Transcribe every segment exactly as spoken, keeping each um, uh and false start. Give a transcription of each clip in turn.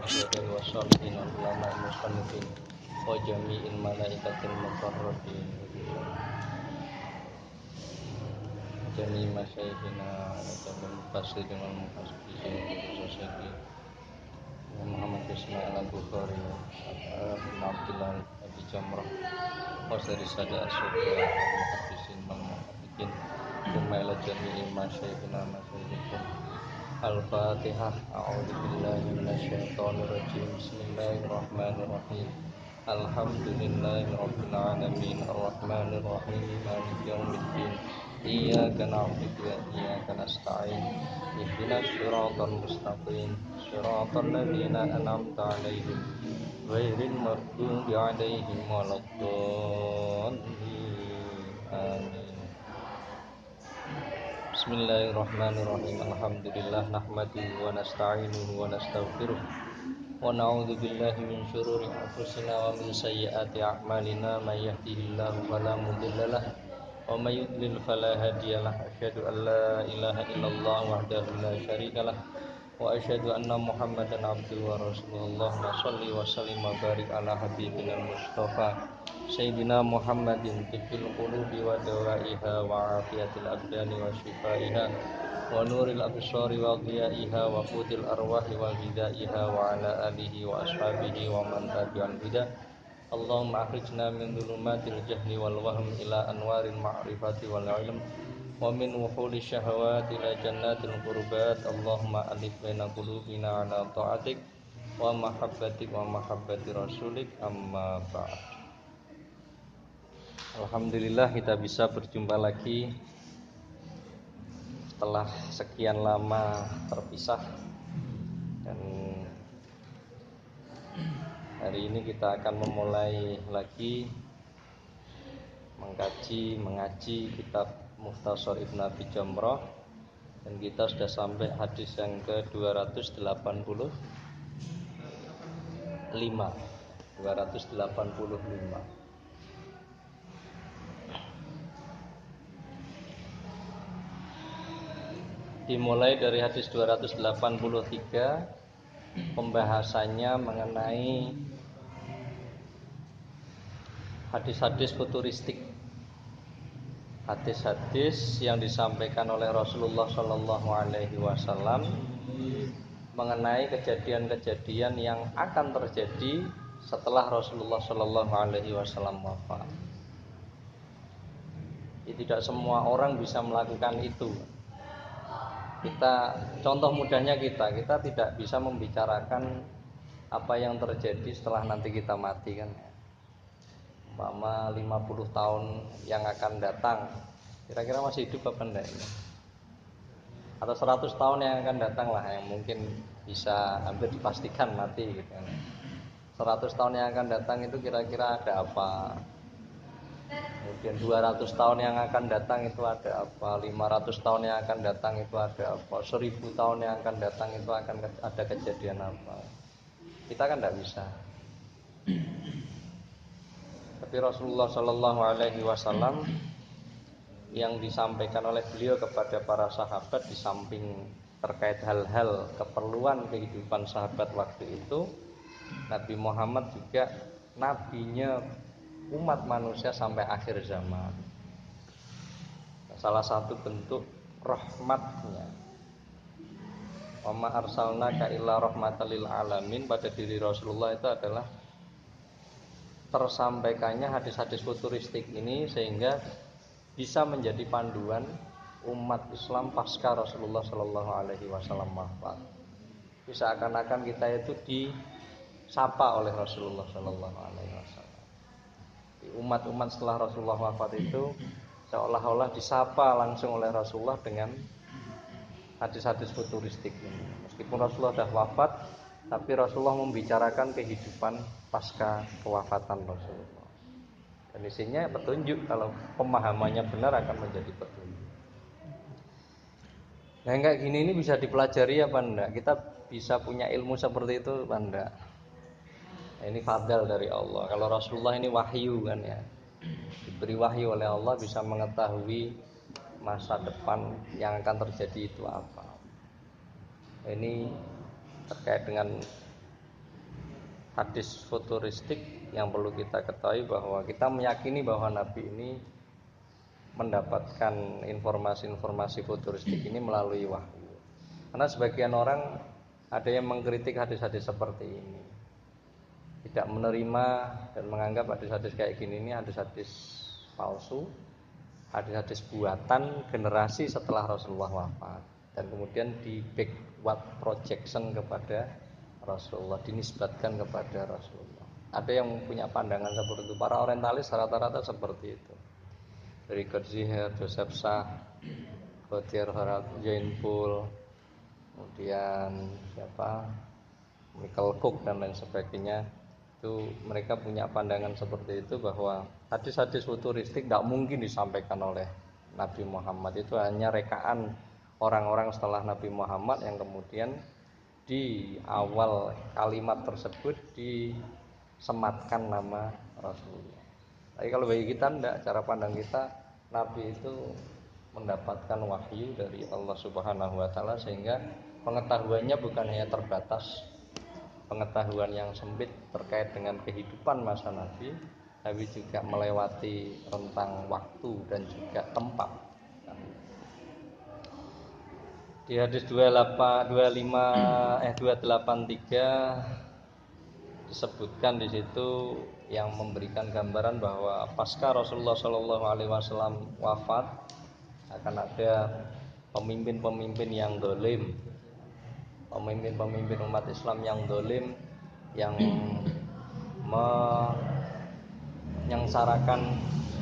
syuhada'i wassalihin wal ulama'i musannifin wa jami'il malaikatil muqarrabin jami' masyayikhina jami' mufassirin wal muhaddithin khususnya Muhammad Ismail Al-Bukhari bin Abdullah Abi Jamrah Wasari Sada As-Sufiya Al-Muhaddisin Al-Muhaddikin Kumaila Jami'i Masyayikhina Masyayikhina Al-Fatihah A'udhu Billahi Minasyaitonir Rajim Bismillahirrahmanirrahim Alhamdulillahi Rabbil Alamin Ar-Rahmanir Rahim Maliki Yawmiddin Iyyaka na'budu wa iyyaka nasta'in Ihdinas siratal mustaqim siratal ladzina an'amta 'alaihim ghairil maghdubi 'alaihim waladdallin amin. Bismillahirrahmanirrahim. Alhamdulillah nahmaduhu wa nasta'inuhu wa nastaghfiruh wa na'udzu billahi min syururi anfusina wa min sayyiati a'malina may yahdihillahu fala mudilla lahu wa may yudlil fala hadiyalah. Asyhadu an la ilaha illallah wahdahu la syarikalah wa asyhadu anna Muhammadan abduhu wa rasuluh. Allahumma shalli wa sallim wa barik ala habibina Mustafa Sayyidina Muhammadin tibbil qulubi wa dawaiha wa afiyatil abdani wa shifaiha wa nuril absari wa dhiyaiha wa qutil arwahi wa ghidaiha wa ala alihi wa ashabihi wa man tabi'al huda. Allahumma akhrijna min dhulumatil jahli wal wahm ila anwaril ma'rifati wal ilm wa min wuhuli syahawati ila jannatil qurbat. Allahumma alif baina qulubina ala ta'atik wa mahabbatik wa mahabbati rasulik amma ba'd. Alhamdulillah kita bisa berjumpa lagi setelah sekian lama terpisah, dan hari ini kita akan memulai lagi mengkaji, mengaji kitab Mukhtasar Ibnu Abi Jamrah, dan kita sudah sampai hadis yang ke dua ratus delapan puluh lima. Dimulai dari hadis dua ratus delapan puluh tiga, pembahasannya mengenai hadis-hadis futuristik, hadis-hadis yang disampaikan oleh Rasulullah Shallallahu Alaihi Wasallam mengenai kejadian-kejadian yang akan terjadi setelah Rasulullah Shallallahu Alaihi Wasallam wafat. Jadi tidak semua orang bisa melakukan itu. Kita, contoh mudahnya kita, kita tidak bisa membicarakan apa yang terjadi setelah nanti kita mati kan. Umpama lima puluh tahun yang akan datang, kira-kira masih hidup apa enggak ini? Atau seratus tahun yang akan datang lah, yang mungkin bisa hampir dipastikan mati gitu kan. seratus tahun yang akan datang itu kira-kira ada apa? Kemudian dua ratus tahun yang akan datang itu ada apa? lima ratus tahun yang akan datang itu ada apa? seribu tahun yang akan datang itu akan ada kejadian apa? Kita kan tidak bisa. Tapi Rasulullah Shallallahu Alaihi Wasallam yang disampaikan oleh beliau kepada para sahabat, di samping terkait hal-hal keperluan kehidupan sahabat waktu itu, Nabi Muhammad juga nabinya umat manusia sampai akhir zaman. Salah satu bentuk rahmatnya, wa ma arsalnaka illa rahmatan lil alamin, pada diri Rasulullah itu adalah tersampaikannya hadis-hadis futuristik ini, sehingga bisa menjadi panduan umat Islam pasca Rasulullah Shallallahu Alaihi Wasallam wafat. Bisa akan-akan kita itu disapa oleh Rasulullah Shallallahu Alaihi Wasallam. Umat-umat setelah Rasulullah wafat itu seolah-olah disapa langsung oleh Rasulullah dengan hadis-hadis futuristik ini. Meskipun Rasulullah sudah wafat, tapi Rasulullah membicarakan kehidupan pasca kewafatan Rasulullah. Dan isinya petunjuk, kalau pemahamannya benar akan menjadi petunjuk. Nah, kayak gini ini bisa dipelajari apa enggak? Kita bisa punya ilmu seperti itu apa enggak? Nah, ini fadl dari Allah. Kalau Rasulullah ini wahyu kan ya, diberi wahyu oleh Allah, bisa mengetahui masa depan yang akan terjadi itu apa. Ini terkait dengan hadis futuristik yang perlu kita ketahui bahwa kita meyakini bahwa Nabi ini mendapatkan informasi-informasi futuristik ini melalui wahyu. Karena sebagian orang ada yang mengkritik hadis-hadis seperti ini, tidak menerima dan menganggap hadis-hadis kayak gini ini hadis-hadis palsu, hadis-hadis buatan generasi setelah Rasulullah wafat, dan kemudian di backward projection kepada Rasulullah, dinisbatkan kepada Rasulullah. Ada yang punya pandangan seperti itu. Para orientalis rata-rata seperti itu. Dari Gerziher, Joseph Sah, Gautier Harald Jainpool, kemudian siapa, Michael Cook dan lain sebagainya, itu mereka punya pandangan seperti itu bahwa hadis-hadis futuristik tidak mungkin disampaikan oleh Nabi Muhammad. Itu hanya rekaan orang-orang setelah Nabi Muhammad yang kemudian di awal kalimat tersebut disematkan nama Rasulullah. Tapi kalau bagi kita tidak, cara pandang kita, Nabi itu mendapatkan wahyu dari Allah Subhanahu wa taala, sehingga pengetahuannya bukan hanya terbatas pengetahuan yang sempit terkait dengan kehidupan masa Nabi, tapi juga melewati rentang waktu dan juga tempat. Di hadis dua puluh lima eh dua delapan tiga disebutkan di situ yang memberikan gambaran bahwa pasca Rasulullah Shallallahu Alaihi Wasallam wafat akan ada pemimpin-pemimpin yang dolim, pemimpin-pemimpin umat Islam yang dolim, yang menyengsarakan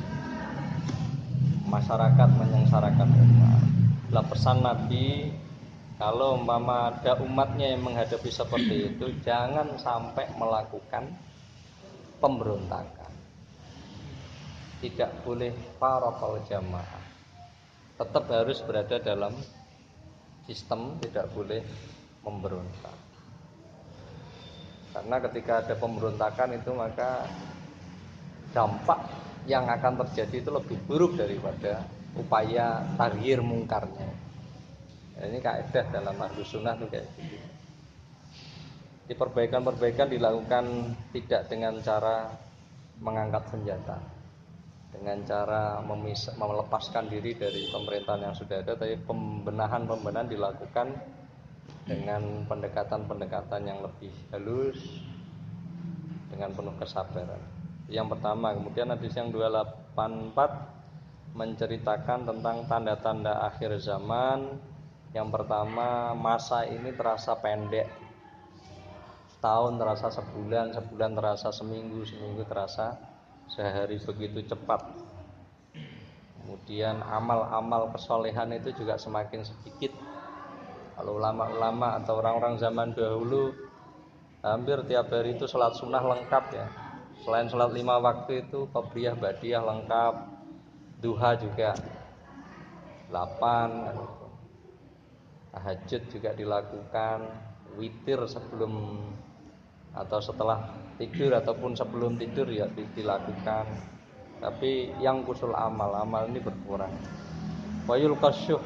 masyarakat, menyengsarakan umat. Lah pesan Nabi, kalau umpama ada umatnya yang menghadapi seperti itu, jangan sampai melakukan pemberontakan. Tidak boleh faraqal jamaah. Tetap harus berada dalam sistem, tidak boleh memberontak. Karena ketika ada pemberontakan itu, maka dampak yang akan terjadi itu lebih buruk daripada upaya taghyir mungkarnya. Ini kaidah dalam Ahlus Sunnah itu kayak gitu. Di perbaikan-perbaikan dilakukan tidak dengan cara mengangkat senjata, dengan cara memis- melepaskan diri dari pemerintahan yang sudah ada, tapi pembenahan-pembenahan dilakukan dengan pendekatan-pendekatan yang lebih halus, dengan penuh kesabaran. Yang pertama. Kemudian hadis yang dua delapan empat menceritakan tentang tanda-tanda akhir zaman. Yang pertama, masa ini terasa pendek, setahun terasa sebulan, sebulan terasa seminggu, seminggu terasa sehari, begitu cepat. Kemudian amal-amal kesolehan itu juga semakin sedikit. Kalau ulama-ulama atau orang-orang zaman dahulu hampir tiap hari itu sholat sunnah lengkap ya. Selain sholat lima waktu itu qobliyah ba'diyah lengkap, duha juga delapan, tahajud juga dilakukan, witir sebelum atau setelah tidur ataupun sebelum tidur ya dilakukan. Tapi yang kusul amal, amal ini berkurang. Wayul qasyuh,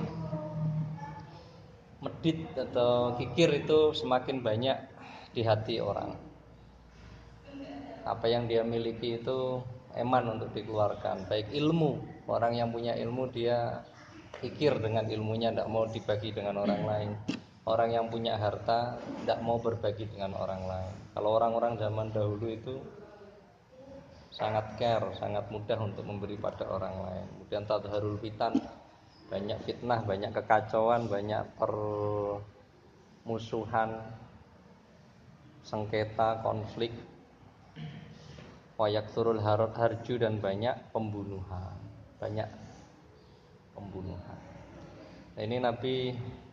medit atau kikir itu semakin banyak di hati orang. Apa yang dia miliki itu eman untuk dikeluarkan, baik ilmu. Orang yang punya ilmu dia kikir dengan ilmunya, tidak mau dibagi dengan orang lain. Orang yang punya harta tidak mau berbagi dengan orang lain. Kalau orang-orang zaman dahulu itu sangat care, sangat mudah untuk memberi pada orang lain. Kemudian tadharul fitan, banyak fitnah, banyak kekacauan, banyak permusuhan, sengketa, konflik, wayak turul harju, dan banyak pembunuhan, banyak pembunuhan. Nah, ini Nabi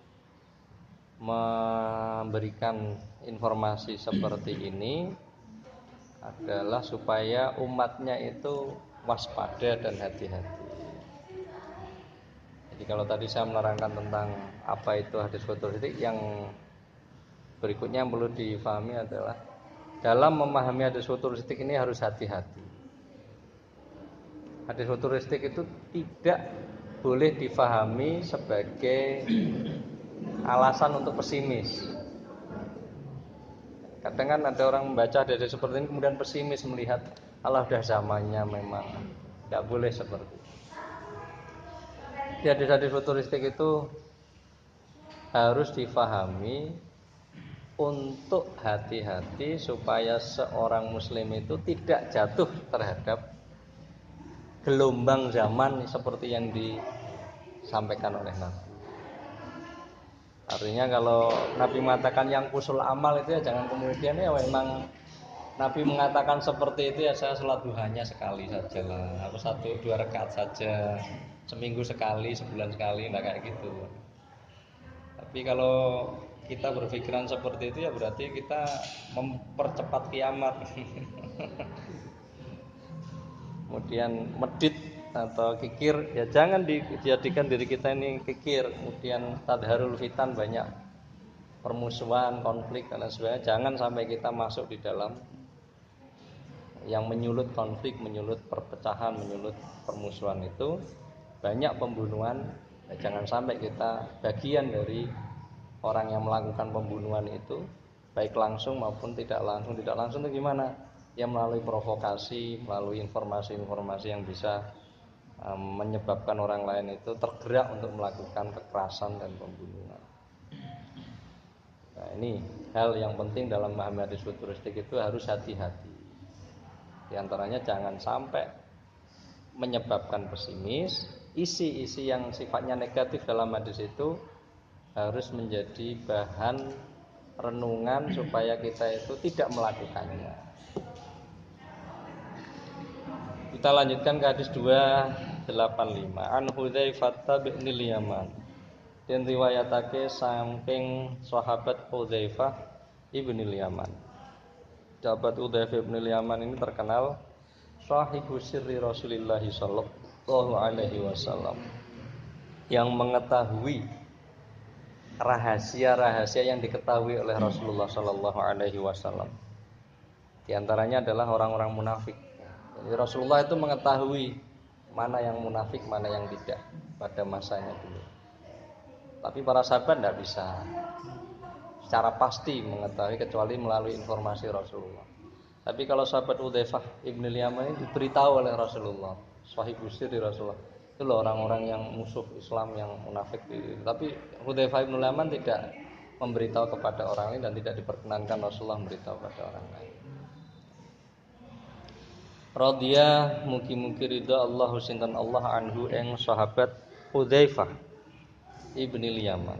memberikan informasi seperti ini adalah supaya umatnya itu waspada dan hati-hati. Jadi kalau tadi saya menerangkan tentang apa itu hadis futuristik, yang berikutnya yang perlu difahami adalah dalam memahami hadis futuristik ini harus hati-hati. Hadis futuristik itu tidak boleh difahami sebagai alasan untuk pesimis. Kadang kan ada orang membaca hadis seperti ini kemudian pesimis melihat Allah udah zamannya memang nggak boleh seperti itu. Di hadis-hadis futuristik itu harus difahami untuk hati-hati supaya seorang muslim itu tidak jatuh terhadap gelombang zaman seperti yang disampaikan oleh Nabi. Artinya kalau Nabi mengatakan yang kusul amal itu ya jangan kemudian ya memang Nabi mengatakan seperti itu ya saya sholat duhanya sekali saja lah, atau satu dua rakaat saja, seminggu sekali, sebulan sekali, nggak kayak gitu. Tapi kalau kita berpikiran seperti itu ya berarti kita mempercepat kiamat. Kemudian medit atau kikir ya jangan dijadikan diri kita ini kikir, kemudian tadharul fitan, banyak permusuhan, konflik dan lain sebagainya. Jangan sampai kita masuk di dalam yang menyulut konflik, menyulut perpecahan, menyulut permusuhan itu, banyak pembunuhan. Ya, jangan sampai kita bagian dari orang yang melakukan pembunuhan itu, baik langsung maupun tidak langsung. Tidak langsung itu gimana? Ya melalui provokasi, melalui informasi-informasi yang bisa um, menyebabkan orang lain itu tergerak untuk melakukan kekerasan dan pembunuhan. Nah, ini hal yang penting dalam memahami hadis futuristik itu harus hati-hati. Di antaranya jangan sampai menyebabkan pesimis. Isi-isi yang sifatnya negatif dalam hadis itu harus menjadi bahan renungan supaya kita itu tidak melakukannya. Kita lanjutkan ke hadis dua delapan lima. An Hudzaifah bin Yaman. Dan riwayatake saking sahabat Hudzaifah ibn Yaman. Sahabat Hudzaifah ibn Yaman ini terkenal sahibu sirri Rasulullah sallallahu alaihi wasallam, yang mengetahui rahasia-rahasia yang diketahui oleh Rasulullah sallallahu alaihi wasallam. Di antaranya adalah orang-orang munafik. Jadi Rasulullah itu mengetahui mana yang munafik, mana yang tidak pada masanya dulu. Tapi para sahabat tidak bisa secara pasti mengetahui kecuali melalui informasi Rasulullah. Tapi kalau sahabat Hudzaifah ibn Yaman ini diberitahu oleh Rasulullah, sahibus sirri Rasulullah, itu loh orang-orang yang musuh Islam, yang munafik. Tapi Hudzaifah ibn Yaman tidak memberitahu kepada orang lain dan tidak diperkenankan Rasulullah memberitahu kepada orang lain. Radhiya mugi-mugi ridha Allah sinten Allah anhu ing sahabat Hudzaifah ibn Yaman.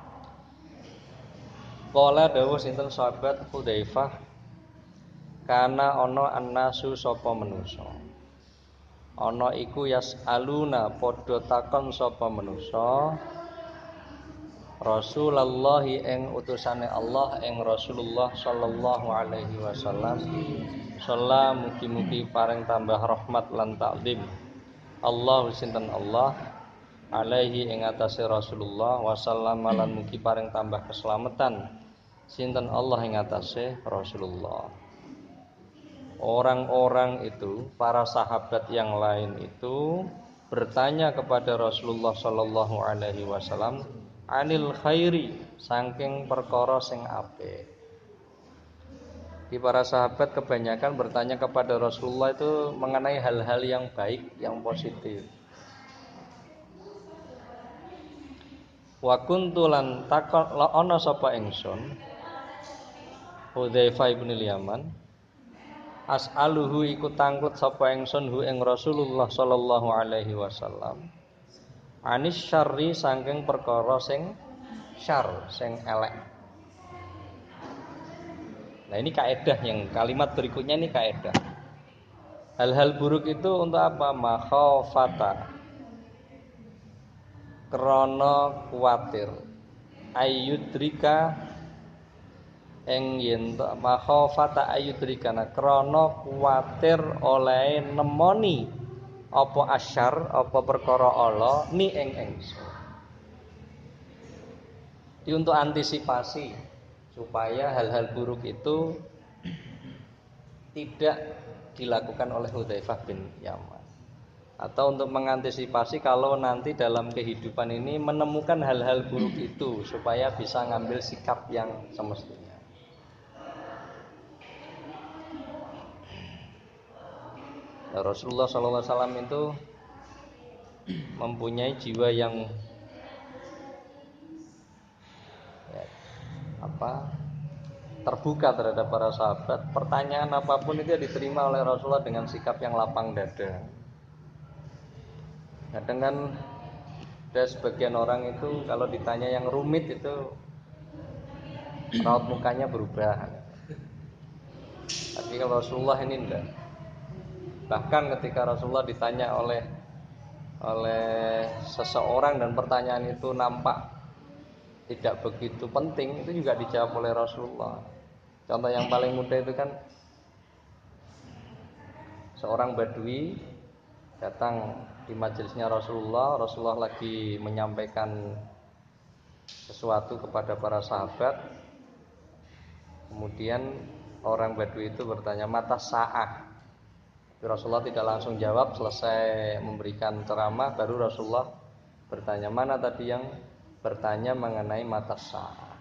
Qala dawuh sinten sahabat Hudzaifah, kana ana annasu sapa manusa. Ana iku yasaluna padha takon sapa manusa Rasulullah ing utusane Allah ing Rasulullah sallallahu alaihi wasallam. Shalla mugi-mugi paring tambah rahmat lan takdim Allah sinten Allah alaihi ing atase Rasulullah wasallam, lan mugi paring tambah keselamatan sinten Allah ing atase Rasulullah. Orang-orang itu, para sahabat yang lain itu bertanya kepada Rasulullah sallallahu alaihi wasallam anil khairi, saking perkara sing apik. Di para sahabat kebanyakan bertanya kepada Rasulullah itu mengenai hal-hal yang baik, yang positif. Wa kuntu lan takon ana sapa ingsun Hudzaifah ibn Yaman, as'aluhu iku tangkut sapa ingsun hu ing Rasulullah sallallahu alaihi wasallam anis syarri, saking perkara sing syarr, sing elek. Nah ini kaedah, yang kalimat berikutnya ini kaedah. Hal-hal buruk itu untuk apa? Makhafata, krana kuwatir, ayyudrika ing yen makhafata ayyudrikana, krana kuwatir oleh nemoni apa asyar, apa perkara ala ni ing ingsun. Di untuk antisipasi supaya hal-hal buruk itu tidak dilakukan oleh Hudzaifah bin Yaman, atau untuk mengantisipasi kalau nanti dalam kehidupan ini menemukan hal-hal buruk itu supaya bisa ngambil sikap yang semestinya. Nah, Rasulullah shallallahu alaihi wasallam itu mempunyai jiwa yang ya, apa terbuka terhadap para sahabat. Pertanyaan apapun itu diterima oleh Rasulullah dengan sikap yang lapang dada. Kadang kan ada sebagian orang itu kalau ditanya yang rumit itu raut mukanya berubah. Tapi kalau Rasulullah ini enggak. Bahkan ketika Rasulullah ditanya oleh oleh seseorang dan pertanyaan itu nampak tidak begitu penting, itu juga dijawab oleh Rasulullah. Contoh yang paling mudah itu kan seorang badui datang di majelisnya Rasulullah. Rasulullah lagi menyampaikan sesuatu kepada para sahabat. Kemudian orang badui itu bertanya, mata sa'ah. Rasulullah tidak langsung jawab. Selesai memberikan ceramah, baru Rasulullah bertanya, mana tadi yang bertanya mengenai mata sa'ah.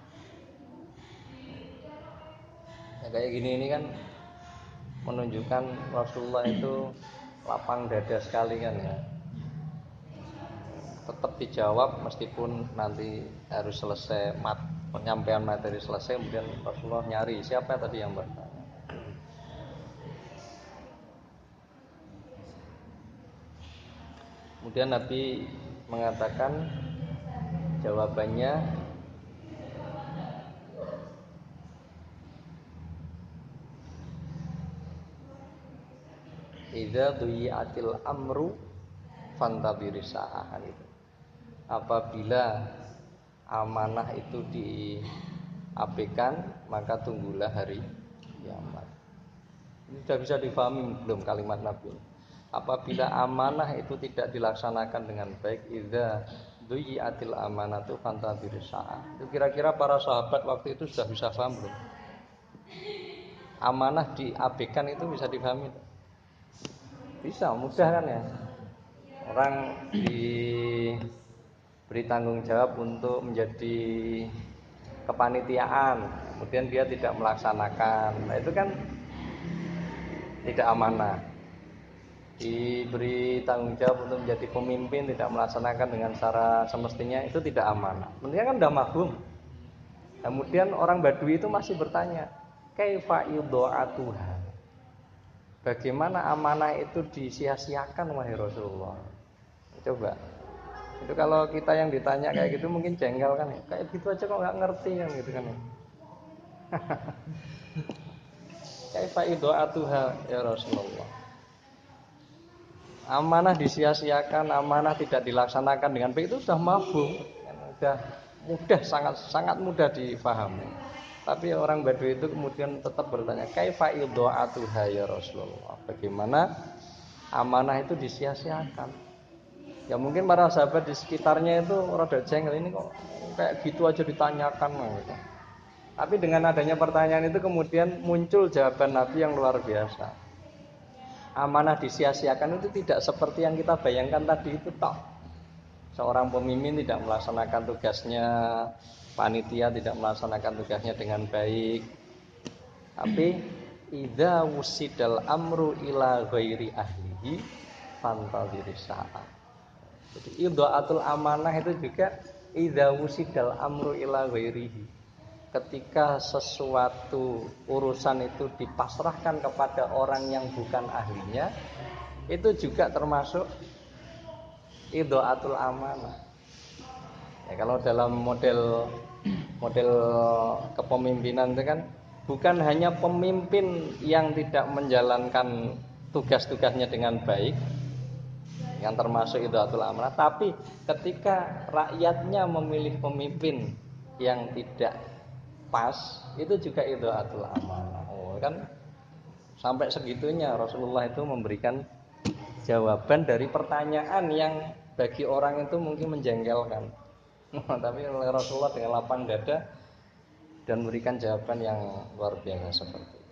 Ya, kayak gini ini kan menunjukkan Rasulullah itu lapang dada sekali kan ya. Tetap dijawab meskipun nanti harus selesai mat, penyampaian materi selesai, kemudian Rasulullah nyari siapa tadi yang bertanya. Kemudian Nabi mengatakan jawabannya idza duyiatil amru fantadhiri sa'ah itu. Apabila amanah itu diabaikan, maka tunggulah hari kiamat. Ini sudah bisa difahami belum kalimat Nabi? Apabila amanah itu tidak dilaksanakan dengan baik, idza duyiatil amanatu fantadhiri sa'ah. Itu kira-kira para sahabat waktu itu sudah bisa paham belum? Amanah diabaikan itu bisa difahami? Bisa, mudah kan ya. Orang diberi tanggung jawab untuk menjadi kepanitiaan, kemudian dia tidak melaksanakan. Nah, itu kan tidak amanah. Diberi tanggung jawab untuk menjadi pemimpin, tidak melaksanakan dengan cara semestinya, itu tidak amanah. Mestinya kan udah mafhum. Kemudian orang Badui itu masih bertanya, kaifa idha'atuha? Bagaimana amanah itu disia-siakan wahai Rasulullah? Coba. Itu kalau kita yang ditanya kayak gitu mungkin jengkel kan ya. Kayak gitu aja kok nggak ngerti kan gitu kan ya. Kaifa idha'atuha ya Rasulullah? Amanah disia-siakan, amanah tidak dilaksanakan dengan baik, itu sudah mafhum, sudah mudah, sangat sangat mudah difahami. Tapi orang Badui itu kemudian tetap bertanya, kaifa idha'atuha ya Rasulullah? Bagaimana amanah itu disia-siakan? Ya mungkin para sahabat di sekitarnya itu rada jengkel, ini kok kayak gitu aja ditanyakan gitu. Tapi dengan adanya pertanyaan itu kemudian muncul jawaban Nabi yang luar biasa. Amanah disia-siakan itu tidak seperti yang kita bayangkan tadi itu tok. Seorang pemimpin tidak melaksanakan tugasnya, panitia tidak melaksanakan tugasnya dengan baik. Tapi idza wusidal amru ila ghairi ahlihi fantadhiri sa'ah. Jadi idha'atul amanah itu juga idza wusidal amru ila ghairihi. Ketika sesuatu urusan itu dipasrahkan kepada orang yang bukan ahlinya, itu juga termasuk idha'atul amanah. Ya, kalau dalam model model kepemimpinan itu kan bukan hanya pemimpin yang tidak menjalankan tugas-tugasnya dengan baik, yang termasuk idha'atul amanah, tapi ketika rakyatnya memilih pemimpin yang tidak pas, itu juga idha'atul amanah. Oh, kan sampai segitunya Rasulullah itu memberikan jawaban dari pertanyaan yang bagi orang itu mungkin menjengkelkan. Tapi oleh Rasulullah dengan lapang dada dan memberikan jawaban yang luar biasa seperti itu.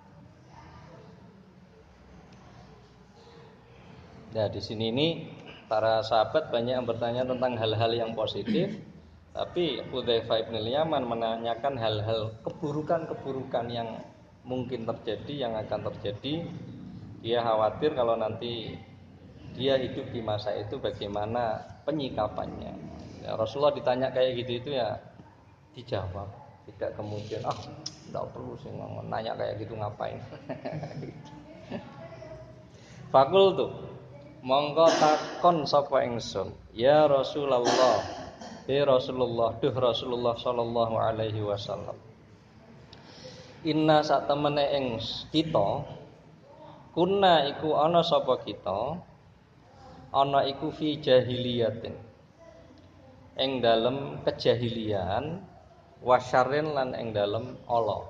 Nah, di sini ini para sahabat banyak yang bertanya tentang hal-hal yang positif. Tapi Hudzaifah bin Yaman menanyakan hal-hal keburukan-keburukan yang mungkin terjadi, yang akan terjadi Dia khawatir kalau nanti dia hidup di masa itu bagaimana penyikapannya. Ya, Rasulullah ditanya kayak gitu itu ya dijawab, tidak kemudian ah tidak perlu sih nanya kayak gitu ngapain. Fakultu mongko takon sapa ingsun, ya Rasulullah, ya Rasulullah, duh Rasulullah sallallahu alaihi wasallam. Inna sak temene ing kita kunna iku ana sapa kita ana iku fi jahiliyatin ing dalem kejahilian wasyarrin lan ing dalem ala.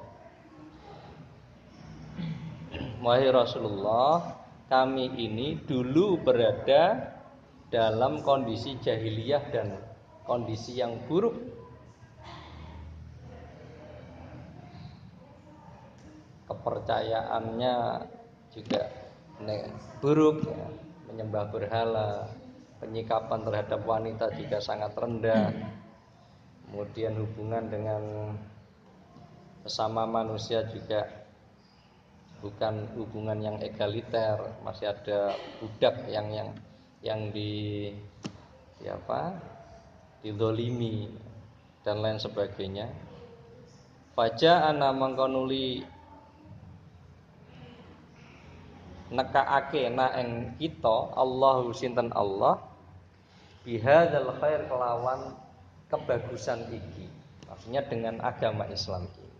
Wahai Rasulullah, kami ini dulu berada dalam kondisi jahiliyah dan kondisi yang buruk. Kepercayaannya juga buruk, ya. Menyembah berhala, penyikapan terhadap wanita juga sangat rendah. Kemudian hubungan dengan sesama manusia juga bukan hubungan yang egaliter, masih ada budak yang yang yang di, di apa? dizolimi dan lain sebagainya. Faja ana mangkonuli nekaake na ing kita Allahu sinten Allah bihadzal khair kelawan kebagusan iki, maksudnya dengan agama Islam ini.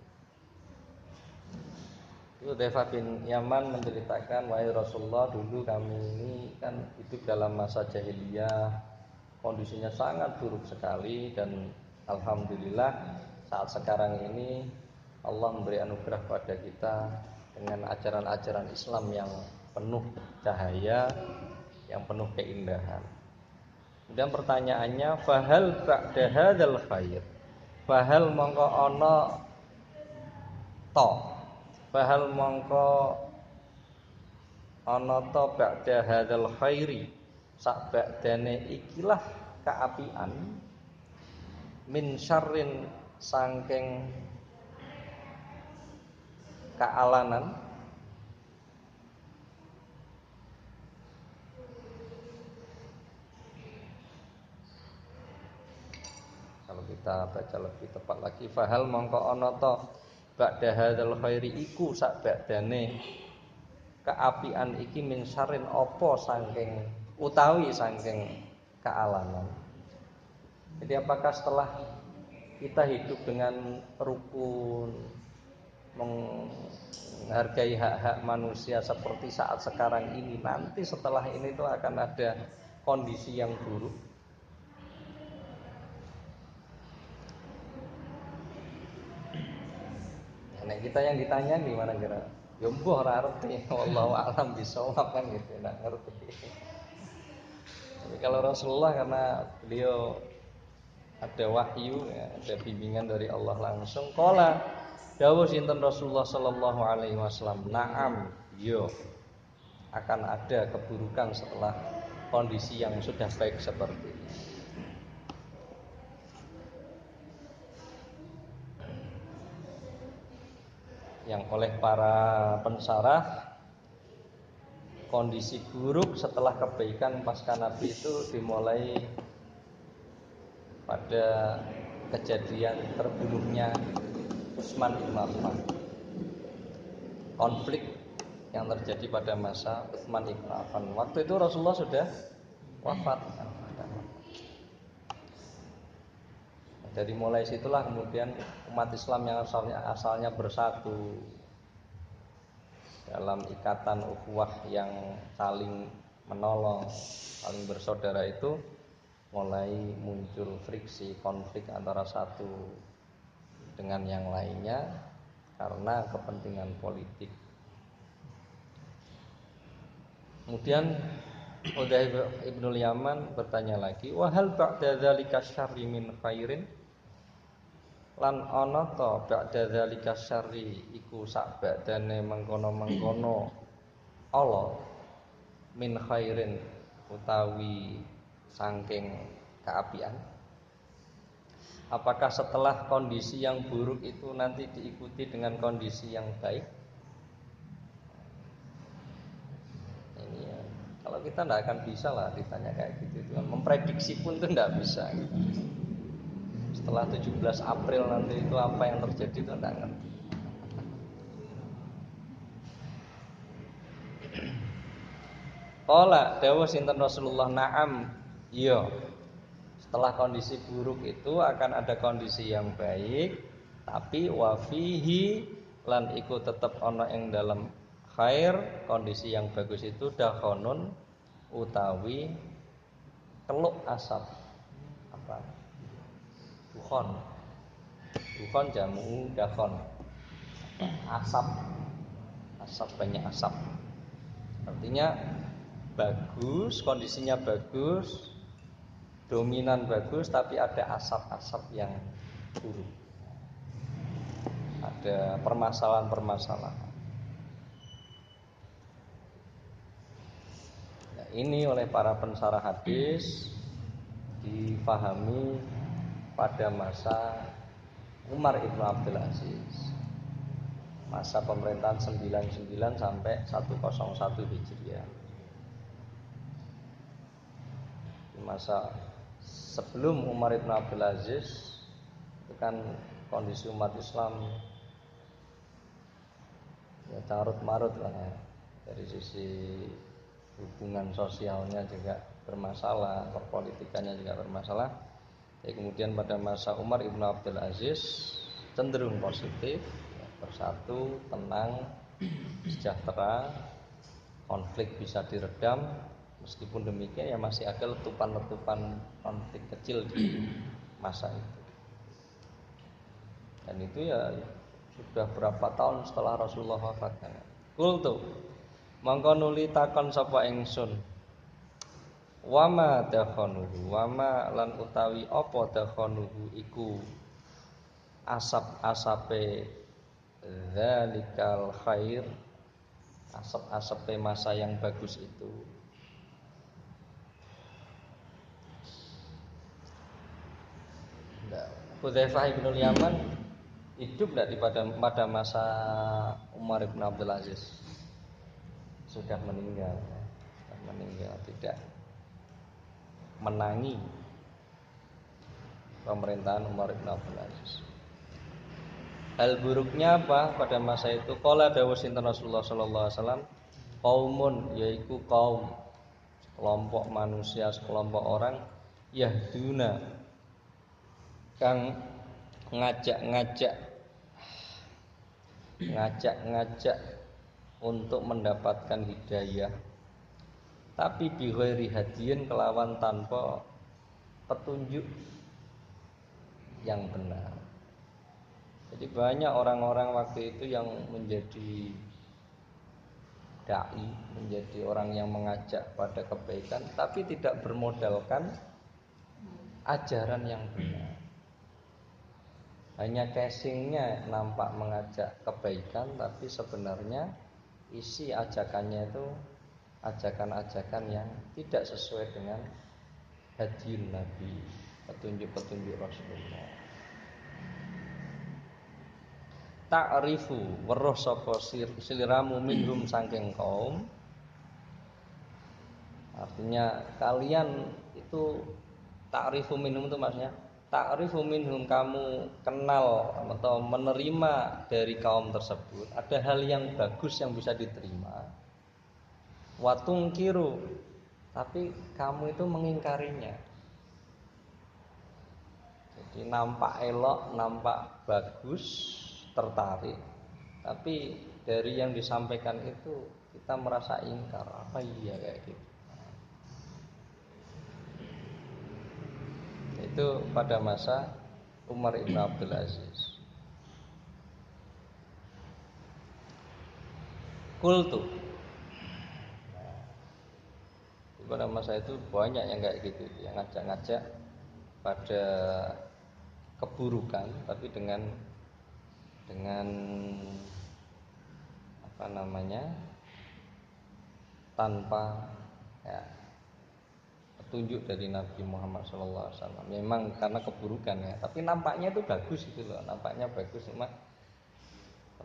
Itu Hudzaifah bin Yaman menceritakan, wahai Rasulullah, dulu kami ini kan hidup dalam masa jahiliyah, kondisinya sangat buruk sekali, dan alhamdulillah saat sekarang ini Allah memberi anugerah pada kita dengan ajaran-ajaran Islam yang penuh cahaya, yang penuh keindahan. Kemudian pertanyaannya, fahal ba'da hadzal khair, fahal mongko ana to, fahal mongko ana to ba'da hadzal khairi, sak ba'dane ikilah keapian, min syarrin sangking kealanan. Kalau kita baca lebih tepat lagi, fahal mongko ana ta ba'da hadzal khairi iku sak ba'dane keapian iki min syarrin apa saking utawi saking kealanan. Jadi apakah setelah kita hidup dengan rukun, menghargai hak-hak manusia seperti saat sekarang ini, nanti setelah ini itu akan ada kondisi yang buruk? Nah, kita yang ditanya gimana kira? Ya mbuh ora ngerti, wallahu a'lam bishawab kan gitu, enggak ngerti. Tapi kalau Rasulullah karena beliau ada wahyu, ya, ada bimbingan dari Allah langsung. Qala dawuh sinten Rasulullah sallallahu alaihi wasallam, na'am, yo akan ada keburukan setelah kondisi yang sudah baik seperti ini. Yang oleh para pensarah, kondisi buruk setelah kebaikan pasca Nabi itu dimulai pada kejadian terbunuhnya Utsman bin Affan. Konflik yang terjadi pada masa Utsman bin Affan. Waktu itu Rasulullah sudah wafat. Dari mulai situlah kemudian umat Islam yang asalnya, asalnya bersatu dalam ikatan ukhuwah yang saling menolong, saling bersaudara itu mulai muncul friksi, konflik antara satu dengan yang lainnya karena kepentingan politik. Kemudian Hudzaifah ibnul Yaman bertanya lagi, wa hal ba'da dzalika syarri min khairin, lan ana ta ba'da dzalika syarri iku sak ba'dane mengkono-mengkono Allah min khairin utawi saking keapian. Apakah setelah kondisi yang buruk itu nanti diikuti dengan kondisi yang baik? Kalau kita tidak akan bisa lah ditanya kayak gitu, itu memprediksi pun itu tidak bisa. Setelah tujuh belas April nanti itu apa yang terjadi itu tidak ngerti. Qala dawuh sinten Rasulullah, na'am, iya. Setelah kondisi buruk itu akan ada kondisi yang baik, tapi wafihi lan iku tetep ana ing dalam khair, kondisi yang bagus itu dakhonun utawi keluk asap. Apa? Dukhon. Dukhon jamu dakhon. Asap. Asap, banyak asap. Artinya bagus, kondisinya bagus, dominan bagus, tapi ada asap-asap yang buruk. Ada permasalahan-permasalahan. Nah, ini oleh para pensarah hadis difahami pada masa Umar Ibn Abdul Aziz, masa pemerintahan sembilan puluh sembilan sampai seratus satu Hijriah. Masa sebelum Umar Ibn Abdul Aziz itu kan kondisi umat Islam ya carut marut lah ya. Dari sisi hubungan sosialnya juga bermasalah, perpolitikannya juga bermasalah. Jadi kemudian pada masa Umar Ibn Abdul Aziz cenderung positif, ya, bersatu, tenang, sejahtera, konflik bisa diredam. Meskipun demikian ya masih ada letupan-letupan konflik kecil di masa itu. Dan itu ya sudah berapa tahun setelah Rasulullah wafat. Qultu mangko nuli takon sapa ingsun. Wama dakhanuhu, wama lan utawi apa dakhanuhu iku asap-asape zalikal khair, asap-asape masa yang bagus itu. Hudzaifah bin Yaman hidup tidak di pada, pada masa Umar bin Abdul Aziz, sudah meninggal, sudah meninggal tidak menangi pemerintahan Umar bin Abdul Aziz. Hal buruknya apa pada masa itu? Qala dawuh sinten Rasulullah sallallahu alaihi wasallam, qaumun yaiku kaum, kelompok manusia, sekelompok orang yahduna kang ngajak-ngajak ngajak-ngajak untuk mendapatkan hidayah, tapi bi ghairi hadiyin, kelawan tanpa petunjuk yang benar. Jadi banyak orang-orang waktu itu yang menjadi dai, menjadi orang yang mengajak pada kebaikan, tapi tidak bermodalkan ajaran yang benar. Hanya casingnya nampak mengajak kebaikan, tapi sebenarnya isi ajakannya itu ajakan-ajakan yang tidak sesuai dengan hadiyun Nabi, petunjuk-petunjuk Rasulullah. Ta'rifu weruh sapa siliramu minhum saking kaum. Artinya kalian itu ta'rifu minhum itu maksudnya ta'rifu minhum, kamu kenal atau menerima dari kaum tersebut ada hal yang bagus yang bisa diterima. Watungkiru, tapi kamu itu mengingkarinya. Jadi nampak elok, nampak bagus, tertarik, tapi dari yang disampaikan itu kita merasa ingkar. Apa iya kayak gitu? Itu pada masa Umar Ibn Abdul Aziz. Kultu, nah, pada masa itu banyak yang kayak gitu, yang ngajak-ngajak pada keburukan, tapi dengan dengan apa namanya, tanpa ya, petunjuk dari Nabi Muhammad shallallahu alaihi wasallam. Memang karena keburukan ya, tapi nampaknya itu bagus itu loh, nampaknya bagus, cuma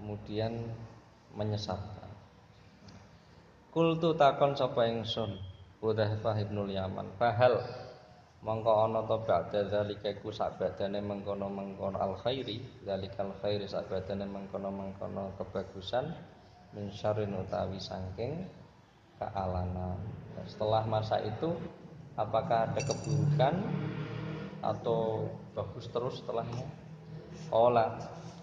kemudian menyesatkan. Kultu takon sapa ingsun, Hudzaifah ibnul Yaman, fahal mongko ana ta ba'da zalika iku sakbadane mengkono-mengkono al khairi, zalikal khairi sakbadane mengkono-mengkono kebagusan min syarrin utawi saking kealanan. Setelah masa itu apakah ada keburukan atau bagus terus setelahnya? Qala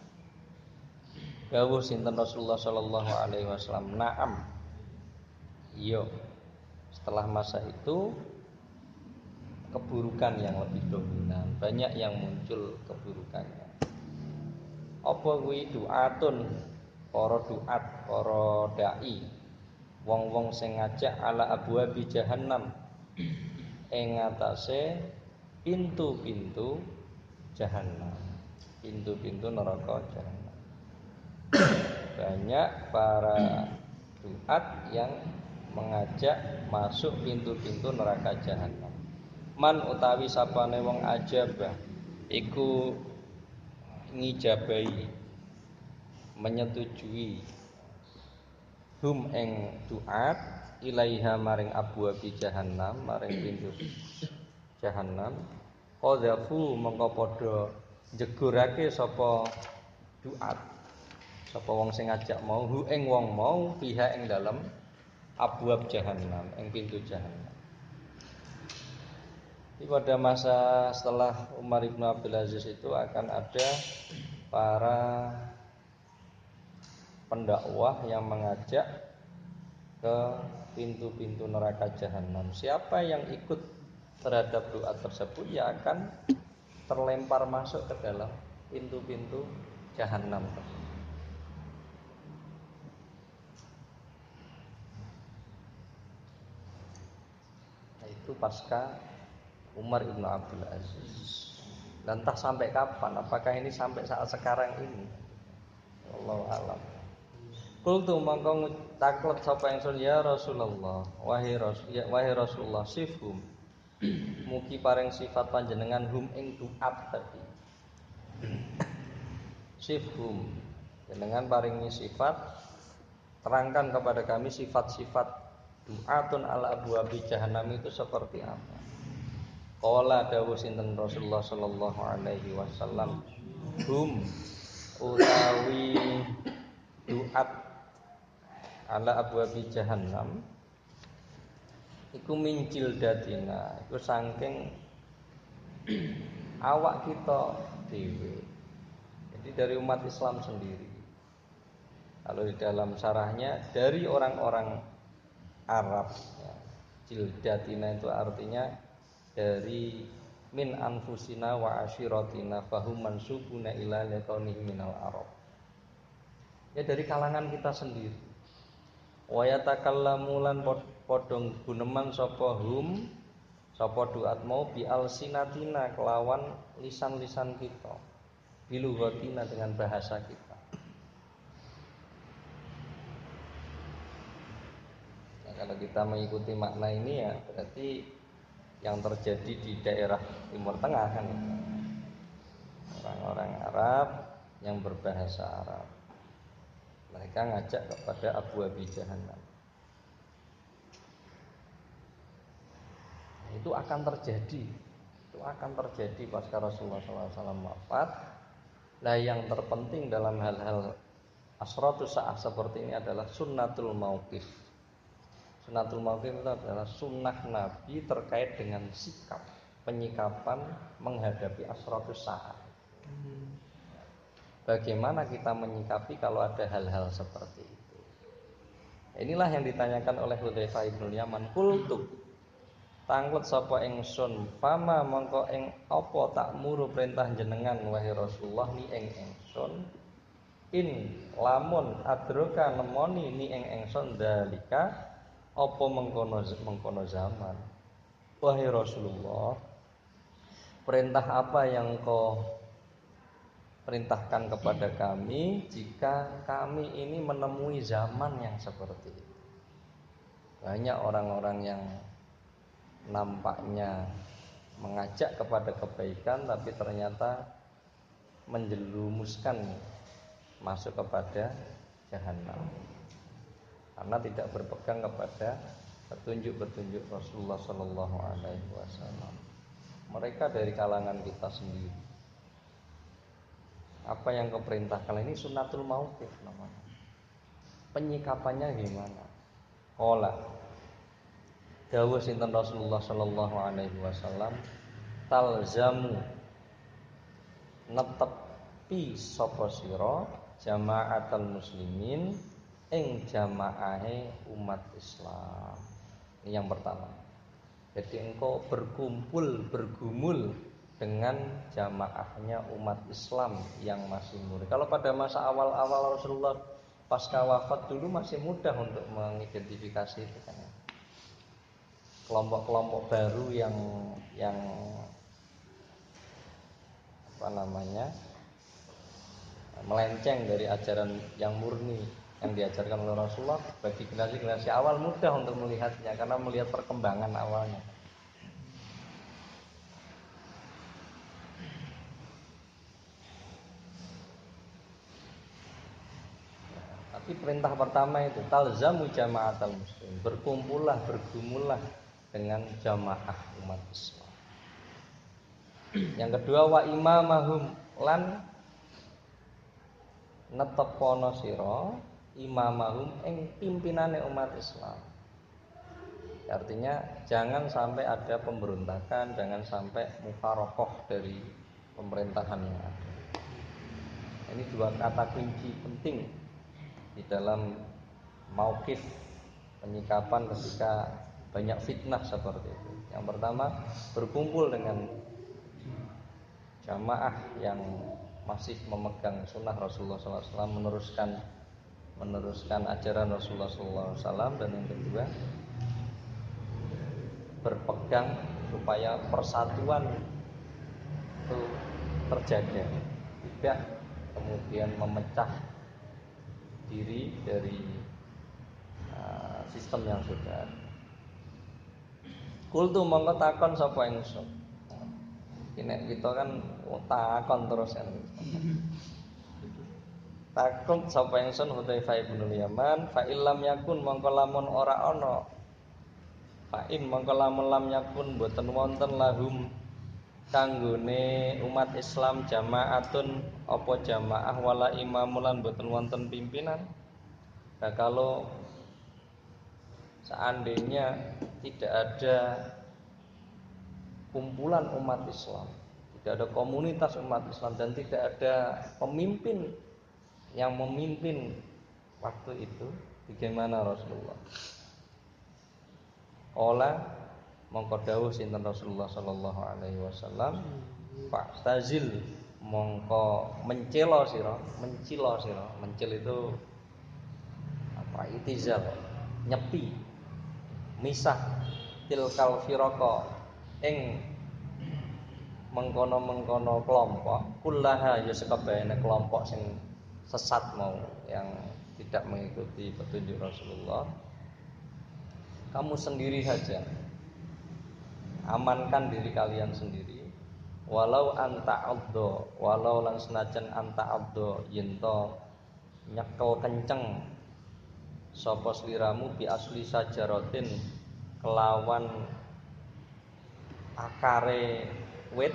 dawuh sinten Rasulullah sallallahu alaihi wasallam, na'am. Iya. Setelah masa itu keburukan yang lebih dominan, banyak yang muncul keburukannya. Apa kuwi du'atun, para du'at, para dai, wong-wong sing ngajak ala abwabi jahannam ing ngatasé pintu-pintu jahannam, pintu-pintu neraka jahannam. Banyak para du'at yang mengajak masuk pintu-pintu neraka jahannam. Man utawi sapane wong ajabah iku ngijabahi, menyetujui hum ing du'at ilaiha maring abwabi jahannam, maring pintu jahannam. Qadzafu mengko padha jegurake sapa du'at, sapa wong sing ngajak mau hu ing wong mau fiha ing dalem abwab jahannam, ing pintu jahannam. Di pada masa setelah Umar ibn Abdul Aziz itu akan ada para pendakwah yang mengajak ke pintu-pintu neraka jahanam. Siapa yang ikut terhadap doa tersebut ya akan terlempar masuk ke dalam pintu-pintu jahanam. Nah, itu pasca Umar ibn Abdul Aziz. Dan entah sampai kapan? Apakah ini sampai saat sekarang ini? Wallahu a'lam. Qultu mangko taklet sapa ingsun ya Rasulullah, wahai Rasul, ya, wahai Rasulullah, sifhum. Mugi paring sifat panjenengan hum ing du'at tadi. Sifhum. Jenengan paringi sifat, terangkan kepada kami sifat-sifat du'atun ala abwabi jahannam itu seperti apa? Qala dawuh sinten Rasulullah sallallahu alaihi wasallam, hum utawi du'at ala abwabi jahannam iku mincil datina, iku saking awak kita dhewe. Jadi dari umat Islam sendiri. Kalau di dalam syarahnya dari orang-orang Arab ya. Jildatina itu artinya dari min anfusina wa ashiratina fahum mansubuna ila liqaunihi minal arab. Ya dari kalangan kita sendiri. Wa yatakallamu lan padha guneman sapa hum sapa duat mau bi alsinatina kelawan lisan-lisan kita. Bilughatina dengan bahasa kita. Nah, kalau kita mengikuti makna ini ya berarti yang terjadi di daerah Timur Tengah kan, orang-orang Arab yang berbahasa Arab, mereka ngajak kepada abwabi jahannam. Nah, itu akan terjadi, itu akan terjadi pasca Rasulullah shallallahu alaihi wasallam wafat. Nah, yang terpenting dalam hal-hal asratus saah seperti ini adalah sunnatul mauqif. Sunnatul mauqif itu adalah sunnah Nabi terkait dengan sikap, penyikapan menghadapi asratus saat. Bagaimana kita menyikapi kalau ada hal-hal seperti itu? Inilah yang ditanyakan oleh Hudzaifah ibnul Yaman. Qultu tanglet sapa ingsun, fama mongko ing apa takmuru perintah jenengan wahai Rasulullah ni ing ingsun in lamun adroka nemoni ni ing ingsun dalika apa mengkono mengkono zaman. Wahai Rasulullah, perintah apa yang kau perintahkan kepada kami jika kami ini menemui zaman yang seperti itu? Banyak orang-orang yang nampaknya mengajak kepada kebaikan tapi ternyata menjerumuskan masuk kepada jahanam karena tidak berpegang kepada petunjuk-petunjuk Rasulullah Shallallahu Alaihi Wasallam. Mereka dari kalangan kita sendiri. Apa yang kau perintahkan ini sunnatul mauqif namanya. Penyikapannya gimana? Qala dawuh sinten Rasulullah Shallallahu Alaihi Wasallam, talzamu netepi sapa sira jama'atul muslimin ing jama'ahe umat Islam. Ini yang pertama. Jadi engkau berkumpul, bergumul dengan jamaahnya umat Islam yang masih muda. Kalau pada masa awal-awal Rasulullah pasca wafat dulu masih mudah untuk mengidentifikasi itu kan. Kelompok-kelompok baru yang yang apa namanya? Melenceng dari ajaran yang murni yang diajarkan oleh Rasulullah, bagi generasi-generasi awal mudah untuk melihatnya karena melihat perkembangan awalnya. Tapi perintah pertama itu talzamu jama'atul muslim, berkumpullah, bergumullah dengan jamaah umat Islam. Yang kedua, wa imamahum lan netepono sira imamahum ing pimpinane umat Islam. Artinya jangan sampai ada pemberontakan, jangan sampai mufarokoh dari pemerintahan yang ada. Ini dua kata kunci penting di dalam mauqif penyikapan ketika banyak fitnah seperti itu. Yang pertama, berkumpul dengan jamaah yang masih memegang sunnah Rasulullah shallallahu alaihi wasallam, meneruskan meneruskan ajaran Rasulullah shallallahu alaihi wasallam. Dan yang kedua, berpegang supaya persatuan itu terjaga, tidak kemudian memecah diri dari uh, sistem yang sudah ada. Kultu mongko takon sapa ingsun. Nek kita kan takon terus kan. Takon sapa ingsun Hudzaifah bin Yaman, fa illam yakun mongko lamun ora ana. Fa in mongko lamun lam yakun boten wonten lahum kanggone umat Islam jamaatun apa jamaah wala imamulan boten wonten pimpinan. Nah, kalau seandainya tidak ada kumpulan umat Islam, tidak ada komunitas umat Islam, dan tidak ada pemimpin yang memimpin waktu itu, bagaimana Rasulullah? Ola mongko dawuh sinten Rasulullah sallallahu alaihi wasallam, Pak Tazil mongko mencelo sira, mencilo sira, mencil itu apa? Itizal, nyepi, misah tilkal firqa ing mengkono-mengkono kelompok, kullaha ya sekabehane kelompok sing sesat mau, yang tidak mengikuti petunjuk Rasulullah. Kamu sendiri saja, amankan diri kalian sendiri. Walau anta abdo, walau lan senajan anta abdo yento nyekel kenceng sapa sliramu bi asli sajaratin kelawan akare wit.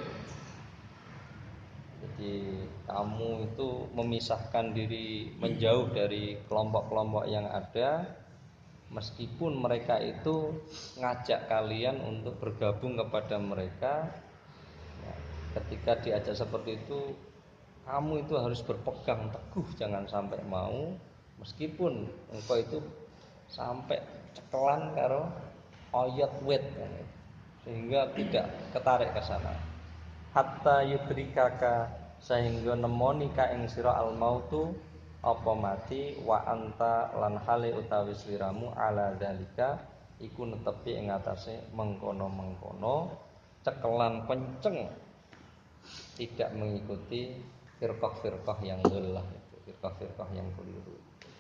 Jadi kamu itu memisahkan diri, menjauh dari kelompok-kelompok yang ada, meskipun mereka itu ngajak kalian untuk bergabung kepada mereka. Ketika diajak seperti itu, kamu itu harus berpegang teguh, jangan sampai mau, meskipun engkau itu sampai cekelan karo oyot wit, sehingga tidak ketarik ke sana. Hatta yudrikaka, sehingga nemoni ka ing sira al mautu apa mati, wa anta lan hale utawi sliramu ala dalika iku netepi ing atase mengkono-mengkono cekelan kenceng, tidak mengikuti firqah-firqah yang dhalah, firqah-firqah yang keliru.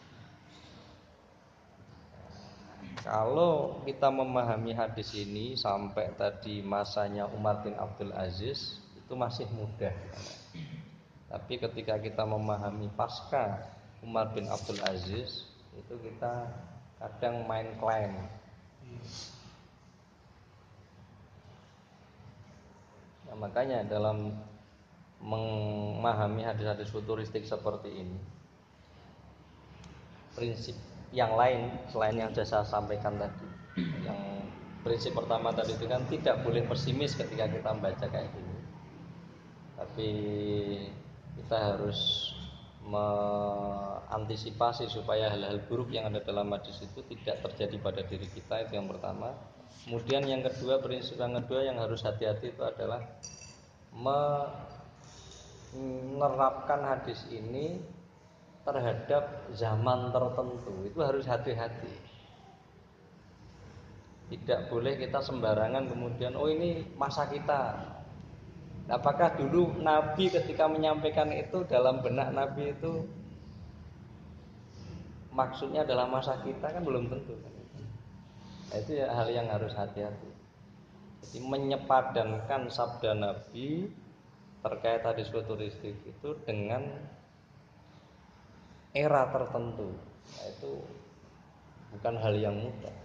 Kalau kita memahami hadis ini sampai tadi masanya Umar bin Abdul Aziz, itu masih mudah. Tapi ketika kita memahami pasca Umar bin Abdul Aziz, itu kita kadang main klaim, Nah, makanya dalam memahami hadis-hadis futuristik seperti ini, prinsip yang lain selain yang sudah saya sampaikan tadi, yang prinsip pertama tadi itu kan tidak boleh pesimis ketika kita membaca kayak gini, tapi kita harus mengantisipasi supaya hal-hal buruk yang ada dalam hadis itu tidak terjadi pada diri kita. Itu yang pertama. Kemudian yang kedua, prinsip yang kedua yang harus hati-hati itu adalah menerapkan hadis ini terhadap zaman tertentu. Itu harus hati-hati. Tidak boleh kita sembarangan kemudian oh ini masa kita. Apakah dulu Nabi ketika menyampaikan itu dalam benak Nabi itu maksudnya adalah masa kita? Kan belum tentu. Nah, itu ya hal yang harus hati-hati. Jadi menyepadankan sabda Nabi terkait hadis futuristik itu dengan era tertentu, nah, itu bukan hal yang mudah.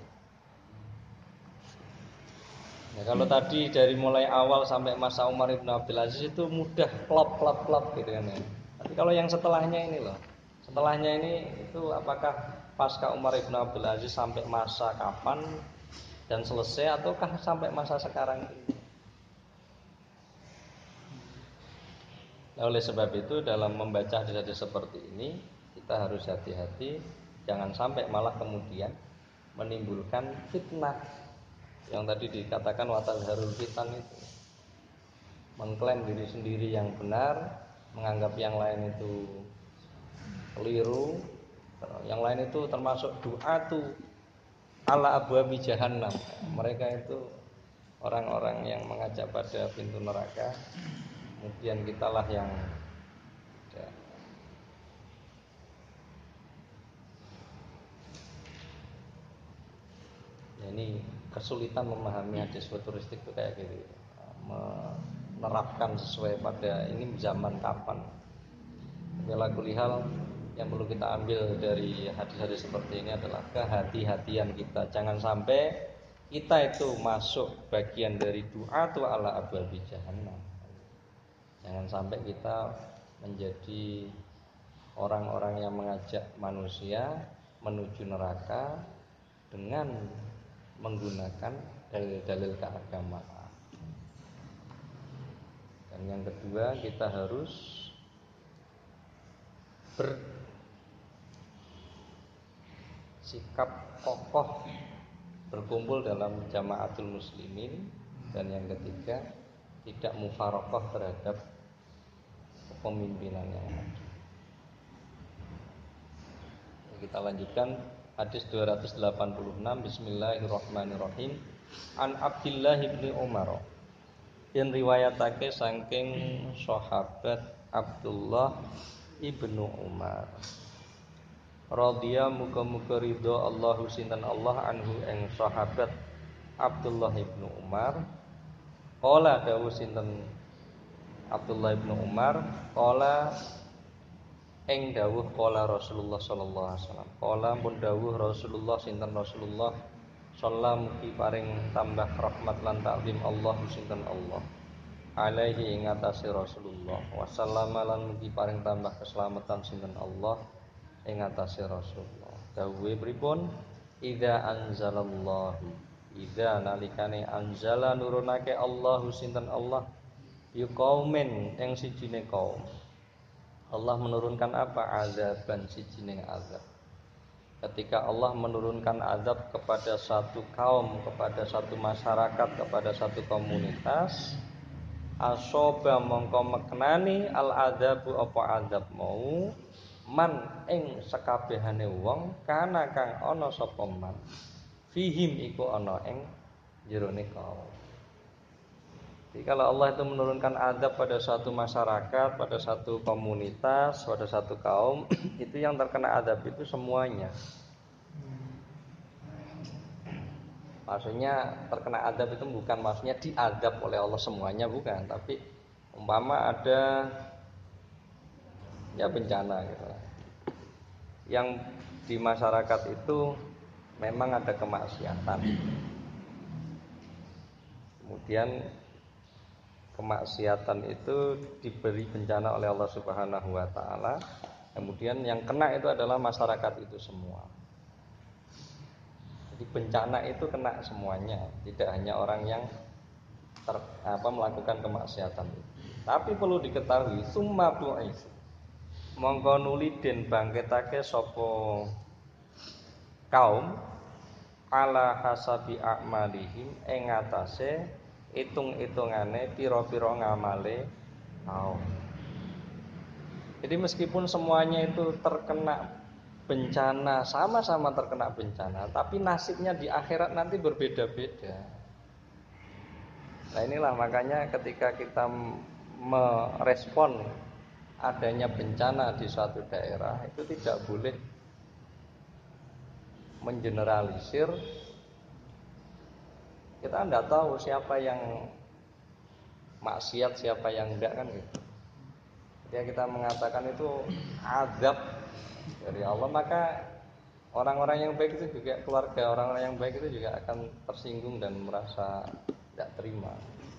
Nah, kalau tadi dari mulai awal sampai masa Umar ibn Abdul Aziz itu mudah klop klop klop gitu kan ya. Tapi kalau yang setelahnya ini loh, setelahnya ini itu apakah pasca Umar ibn Abdul Aziz sampai masa kapan dan selesai ataukah sampai masa sekarang ini? Nah, oleh sebab itu dalam membaca hadis-hadis seperti ini kita harus hati-hati, jangan sampai malah kemudian menimbulkan fitnah yang tadi dikatakan watazharul fitan itu, mengklaim diri sendiri yang benar, menganggap yang lain itu keliru, yang lain itu termasuk du'atu ala abwabi jahannam. Mereka itu orang-orang yang mengajak pada pintu neraka, kemudian kitalah yang ya, ya ini kesulitan memahami hadis futuristik itu kayak gitu, menerapkan sesuai pada ini zaman kapan. Bila kulihal yang perlu kita ambil dari hadis-hadis seperti ini adalah kehati-hatian kita, jangan sampai kita itu masuk bagian dari doa tu ala abwabi jahannam. Jangan sampai kita menjadi orang-orang yang mengajak manusia menuju neraka dengan menggunakan dalil-dalil keagamaan. Dan yang kedua, kita harus bersikap kokoh berkumpul dalam jamaatul muslimin. Dan yang ketiga, tidak mufarokoh terhadap kepemimpinan yang ada. Kita lanjutkan hadis dua ratus delapan puluh enam. Bismillahirrahmanirrahim. An Abdullah ibni Umar, yang riwayatake saking sahabat Abdullah ibnu Umar radhiya muga-muga ridho Allahu sinten Allah anhu ing sahabat Abdullah ibnu Umar. Qala dawuh sinten Abdullah ibnu Umar, qala ing dawuh qala Rasulullah sallallahu alaihi wasallam. Qala mun dawuh Rasulullah sinten Rasulullah sallam mugi paring tambah rahmat lan takzim Allah sinten Allah alaihi ing atase Rasulullah wa sallama lan mugi paring tambah keselamatan sinten Allah ing atase Rasulullah. Dawuhe pripun? Idza anzalallahu, idza nalikane anzala nurunake Allahu sinten Allah yuqaumin ing sijine kaum. Allah menurunkan apa? Azaban, sijine azab. Ketika Allah menurunkan azab kepada satu kaum, kepada satu masyarakat, kepada satu komunitas, asoba mongko meknani al azabu apa azab mau man ing sekabehane wong kana kang ana sapa man fihim iku ana ing jerone kaum. Jadi kalau Allah itu menurunkan azab pada suatu masyarakat, pada satu komunitas, pada satu kaum, itu yang terkena azab itu semuanya. Maksudnya terkena azab itu bukan maksudnya diazab oleh Allah semuanya, bukan. Tapi umpama ada ya bencana gitu, yang di masyarakat itu memang ada kemaksiatan. Kemudian kemaksiatan itu diberi bencana oleh Allah Subhanahu wa taala. Kemudian yang kena itu adalah masyarakat itu semua. Jadi bencana itu kena semuanya, tidak hanya orang yang ter, apa, melakukan kemaksiatan itu. Tapi perlu diketahui, summa bu'is. Mongko nuli den bangkitake sapa kaum ala hasabi a'malihim ing atase itung-itungane pira-pira ngamale kaum. Jadi meskipun semuanya itu terkena bencana, sama-sama terkena bencana, tapi nasibnya di akhirat nanti berbeda-beda. Nah inilah makanya ketika kita merespon adanya bencana di suatu daerah, itu tidak boleh mengeneralisir. Kita tidak tahu siapa yang maksiat, siapa yang enggak, kan gitu. Ketika kita mengatakan itu azab dari Allah, maka orang-orang yang baik itu juga, keluarga orang-orang yang baik itu juga akan tersinggung dan merasa tidak terima.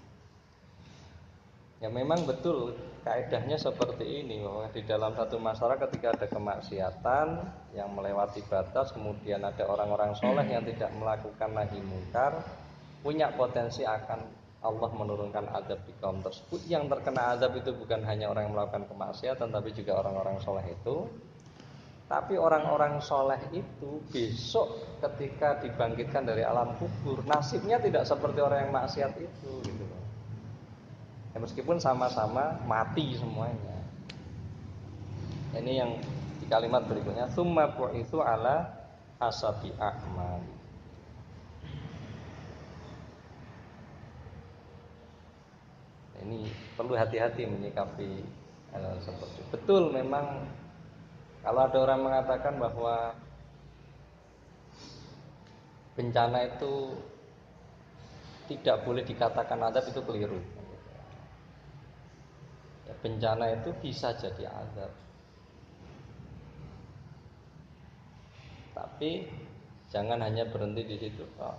Ya memang betul kaedahnya seperti ini, bahwa di dalam satu masyarakat ketika ada kemaksiatan yang melewati batas, kemudian ada orang-orang soleh yang tidak melakukan nahi mungkar, punya potensi akan Allah menurunkan azab di kaum tersebut. Yang terkena azab itu bukan hanya orang yang melakukan kemaksiatan, tapi juga orang-orang soleh itu. Tapi orang-orang soleh itu besok ketika dibangkitkan dari alam kubur, nasibnya tidak seperti orang yang maksiat itu, gitu. Ya, meskipun sama-sama mati semuanya. Ini yang di kalimat berikutnya, summa bu'itsu ala hasabi a'mal. Ini perlu hati-hati menyikapi hal seperti itu. Betul, memang kalau ada orang mengatakan bahwa bencana itu tidak boleh dikatakan azab, itu keliru. Ya, bencana itu bisa jadi azab, tapi jangan hanya berhenti di situ. Oh.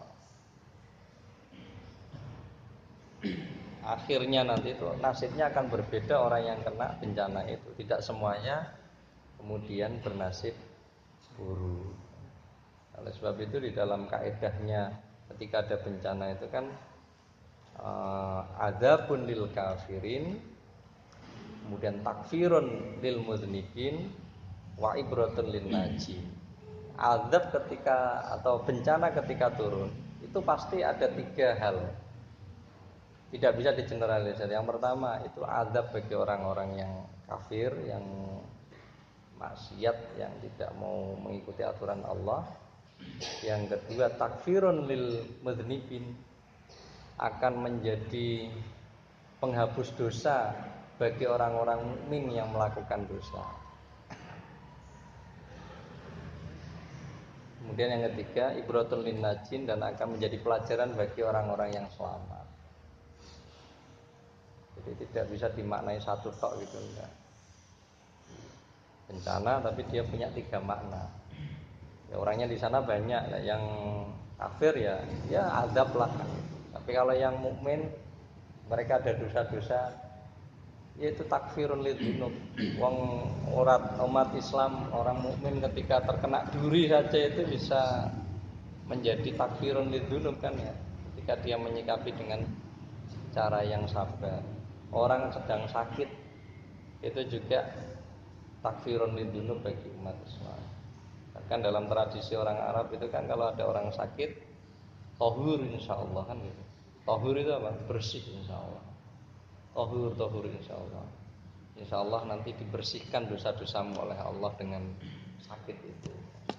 Akhirnya nanti itu nasibnya akan berbeda orang yang kena bencana itu. Tidak semuanya kemudian bernasib buruk. Oleh sebab itu di dalam kaedahnya ketika ada bencana itu kan uh, adzabun lil kafirin, kemudian takfirun lil mudznibin, wa ibratun lin najin. Azab ketika atau bencana ketika turun itu pasti ada tiga hal. Tidak bisa digeneralisir. Yang pertama itu azab bagi orang-orang yang kafir, yang maksiat, yang tidak mau mengikuti aturan Allah. Yang kedua takfirun lil mudznibin, akan menjadi penghapus dosa bagi orang-orang mukmin yang melakukan dosa. Kemudian yang ketiga ibratul lin najin, dan akan menjadi pelajaran bagi orang-orang yang selamat. Jadi tidak bisa dimaknai satu tok gitu, enggak. Bencana tapi dia punya tiga makna. Ya, orangnya di sana banyak, ya, yang kafir ya ya azab lah. Tapi kalau yang mukmin, mereka ada dosa-dosa, yaitu takfirun lidzunub. Wong urat umat Islam, orang mukmin ketika terkena duri saja itu bisa menjadi takfirun lidzunub kan ya, ketika dia menyikapi dengan cara yang sabar. Orang sedang sakit itu juga takfirun lidzunub bagi umat Islam. Bahkan dalam tradisi orang Arab itu kan kalau ada orang sakit, tohur insyaallah kan gitu. Tohur itu apa? Bersih insyaallah. Tohur, tohur insyaallah. Insyaallah nanti dibersihkan dosa-dosamu oleh Allah dengan sakit itu.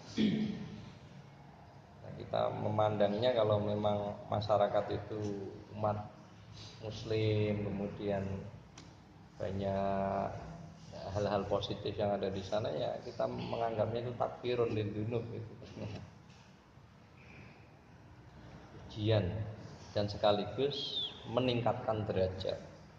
Nah, kita memandangnya kalau memang masyarakat itu umat Muslim, kemudian banyak hal-hal positif yang ada di sana, ya kita menganggapnya itu takfirun lidzunub itu. Ujian dan sekaligus meningkatkan derajat.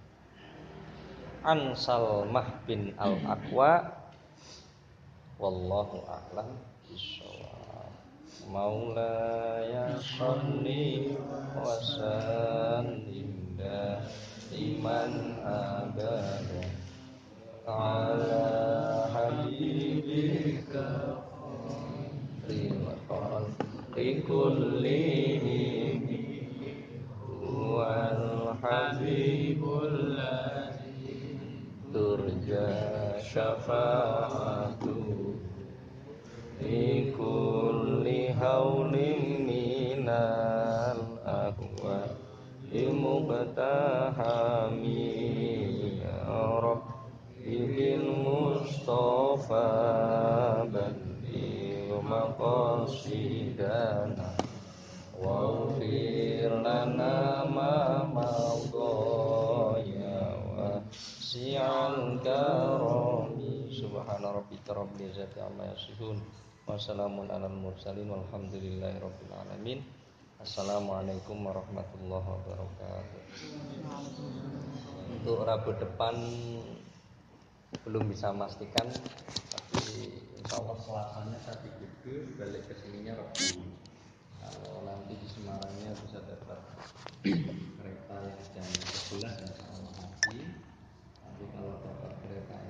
An Salmah bin Al-Aqwa wallahu a'lam bishawab. Maulaya sholli wa sallim iman abada ala habibika khairil khalqi kullihim wal habibul ladzi turja syafa'atu fi kulli haulin minal ahwa muqtahami ya rabbi bil mustafa badil maqasidana waghfir lana ma madaya wa si'al karami subhana rabbika rabbil izzati amma yasifun wa salamun alal mursalin walhamdulillahi rabbil alamin. Assalamualaikum warahmatullahi wabarakatuh. Untuk Rabu depan belum bisa memastikan, tapi insya Allah Selasanya saya pikir balik ke sininya Rabu. Kalau nanti